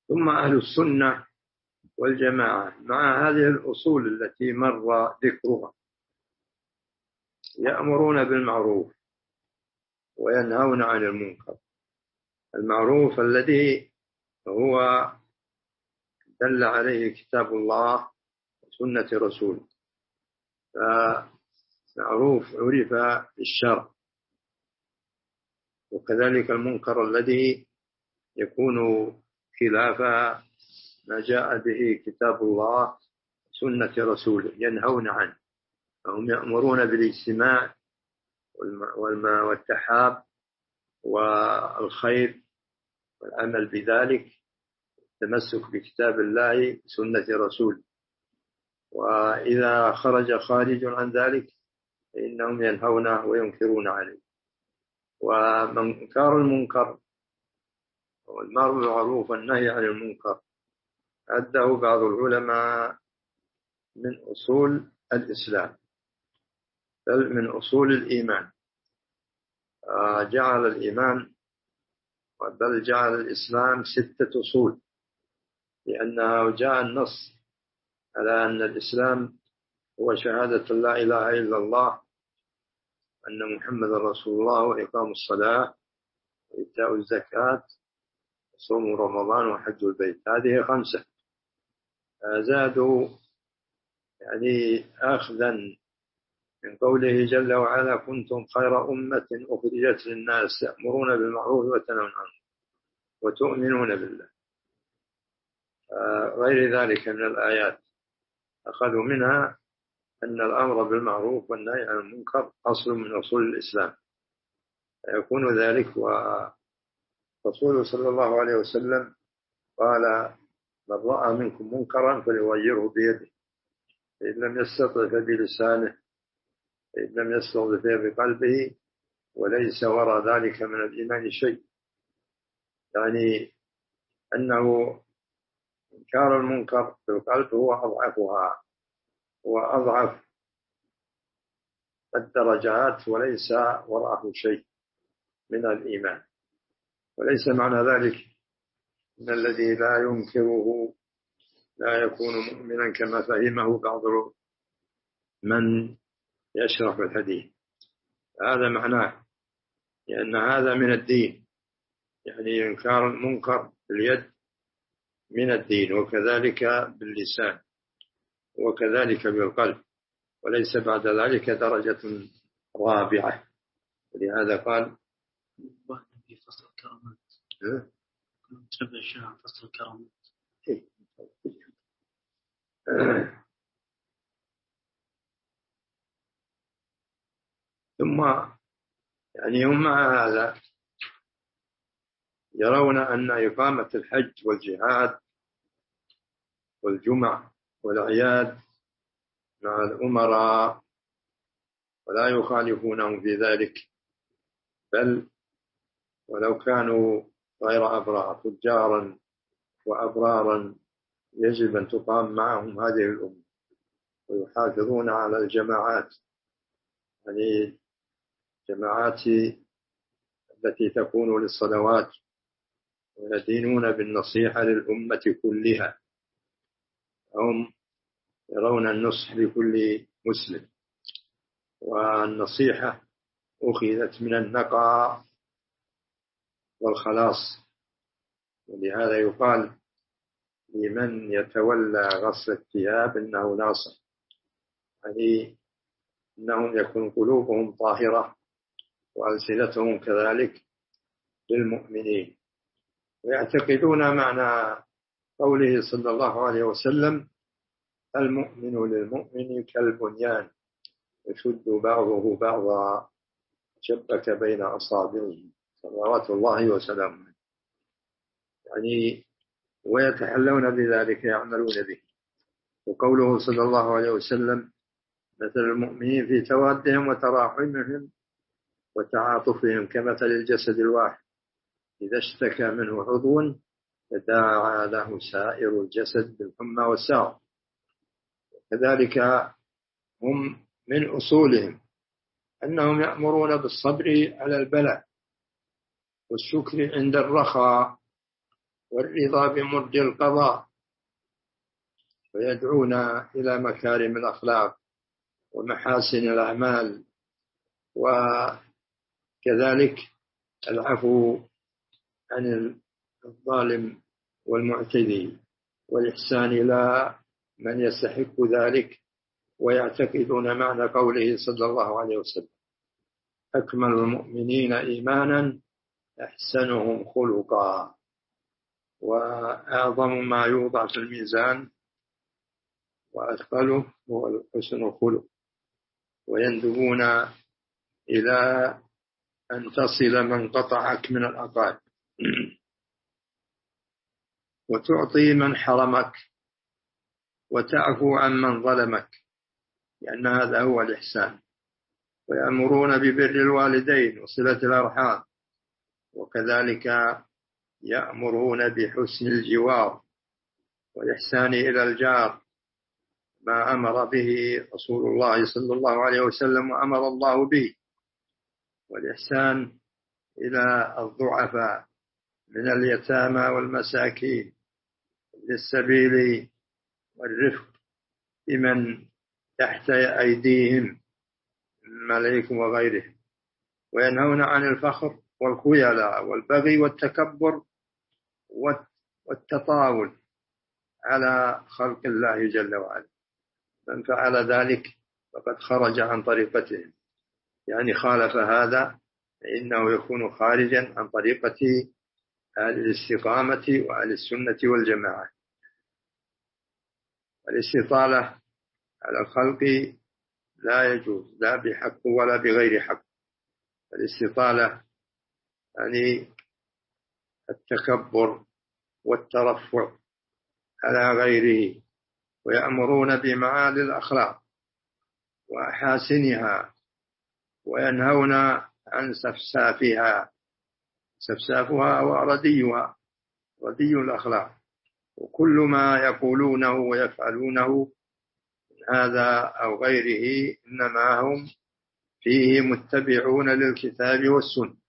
ثم أهل السنة والجماعة مع هذه الأصول التي مر ذكرها يأمرون بالمعروف وينهون عن المنكر. المعروف الذي هو دل عليه كتاب الله وسنة رسوله، فمعروف عرف بالشرع، وكذلك المنكر الذي يكون خلاف ما جاء به كتاب الله وسنة رسوله ينهون عنه. فهم يأمرون بالاجتماع والتحاب والخير والعمل بذلك، التمسك بكتاب الله وسنة رسوله، وإذا خارج عن ذلك فإنهم ينهونه وينكرون عليه. ومنكر المنكر والأمر بالمعروف والنهي عن المنكر عده بعض العلماء من أصول الإسلام، بل من أصول الإيمان. جعل الإيمان بل جعل الإسلام 6 أصول، لأنه جاء النص على أن الإسلام هو شهادة لا إله إلا الله، أن محمد رسول الله، وإقام الصلاة، وإيتاء الزكاة، وصوم رمضان، وحج البيت. هذه 5. زادوا يعني أخذا من قوله جل وعلا: كنتم خير أمة أخرجت للناس تأمرون بالمعروف وتنهون عنه وتؤمنون بالله. غير ذلك من الآيات أخذوا منها أن الأمر بالمعروف والنهي عن المنكر أصل من أصول الإسلام، فيكون ذلك. ورسوله صلى الله عليه وسلم قال: من رأى منكم منكرا فليغيره بيده، فإن لم يستطع فبلسانه، فإن لم يستطع فبقلبه، وليس وراء ذلك من الإيمان شيء. يعني أنه إنكار المنكر في القلب هو أضعفها، هو أضعف الدرجات، وليس وراءه شيء من الإيمان. وليس معنى ذلك أن الذي لا ينكره لا يكون مؤمنا كما فهمه بعض من يشرح الحديث. هذا معناه، لأن هذا من الدين، يعني إنكار المنكر باليد من الدين، وكذلك باللسان، وكذلك بالقلب، وليس بعد ذلك درجة رابعة. ولهذا قال في فصل الكرامات تبع الشيخ فصل الكرامات. ثم يعني هم مع هذا يرون أن إقامة الحج والجهاد والجمع والأعياد مع الأمراء ولا يخالفونهم في ذلك، بل ولو كانوا غير أبرار فجارا وأبرارا يجب أن تقام معهم هذه الأمة، ويحافظون على الجماعات، يعني جماعات التي تكون للصلوات، ويدينون بالنصيحة للأمة كلها. هم يرون النصح لكل مسلم، والنصيحة أخذت من النقاء والخلاص. ولهذا يقال لمن يتولى غسل الثياب إنه ناصح، يعني إنهم يكون قلوبهم طاهرة وألسنتهم كذلك للمؤمنين، ويعتقدون معنى قوله صلى الله عليه وسلم: المؤمن للمؤمن كالبنيان يشد بعضه بعضا شبك بين أصابعه صلوات الله وسلامه. يعني ويتحلون بذلك يعملون به. وقوله صلى الله عليه وسلم: مثل المؤمنين في توادهم وتراحمهم وتعاطفهم كمثل الجسد الواحد إذا اشتكى منه عضو تداعى له سائر الجسد بالحمى والسهر. كذلك هم من أصولهم أنهم يأمرون بالصبر على البلاء والشكر عند الرخاء، والرضا بمرد القضاء، ويدعون إلى مكارم الأخلاق ومحاسن الأعمال، وكذلك العفو عن الظالم والمعتدي، والإحسان إلى من يستحق ذلك، ويعتقدون معنى قوله صلى الله عليه وسلم: أكمل المؤمنين إيمانا أحسنهم خلقا. وأعظم ما يوضع في الميزان وأثقله هو حسن الخلق، ويندبون إلى أن تصل من قطعك من الأقارب، وتعطي من حرمك، وتعفو عن من ظلمك، لأن هذا هو الإحسان. ويأمرون ببر الوالدين وصلة الأرحام، وكذلك يأمرون بحسن الجوار والإحسان إلى الجار، ما أمر به رسول الله صلى الله عليه وسلم وأمر الله به، والإحسان إلى الضعفاء من اليتامى والمساكين للسبيل، والرفق بمن تحت أيديهم من ملائكة وغيرهم. وينهون عن الفخر والخيلاء والبغي والتكبر والتطاول على خلق الله جل وعلا. من فعل ذلك فقد خرج عن طريقتهم، يعني خالف هذا فإنه يكون خارجا عن طريقة أهل الاستقامة وأهل السنة والجماعة. الاستطالة على الخلق لا يجوز، لا بحق ولا بغير حق. الاستطالة يعني التكبر والترفع على غيره. ويأمرون بمعالي الأخلاق وأحاسنها، وينهون عن سفسافها. سفسافها ورديها، ردي الأخلاق، وكل ما يقولونه ويفعلونه من هذا أو غيره إنما هم فيه متبعون للكتاب والسنة،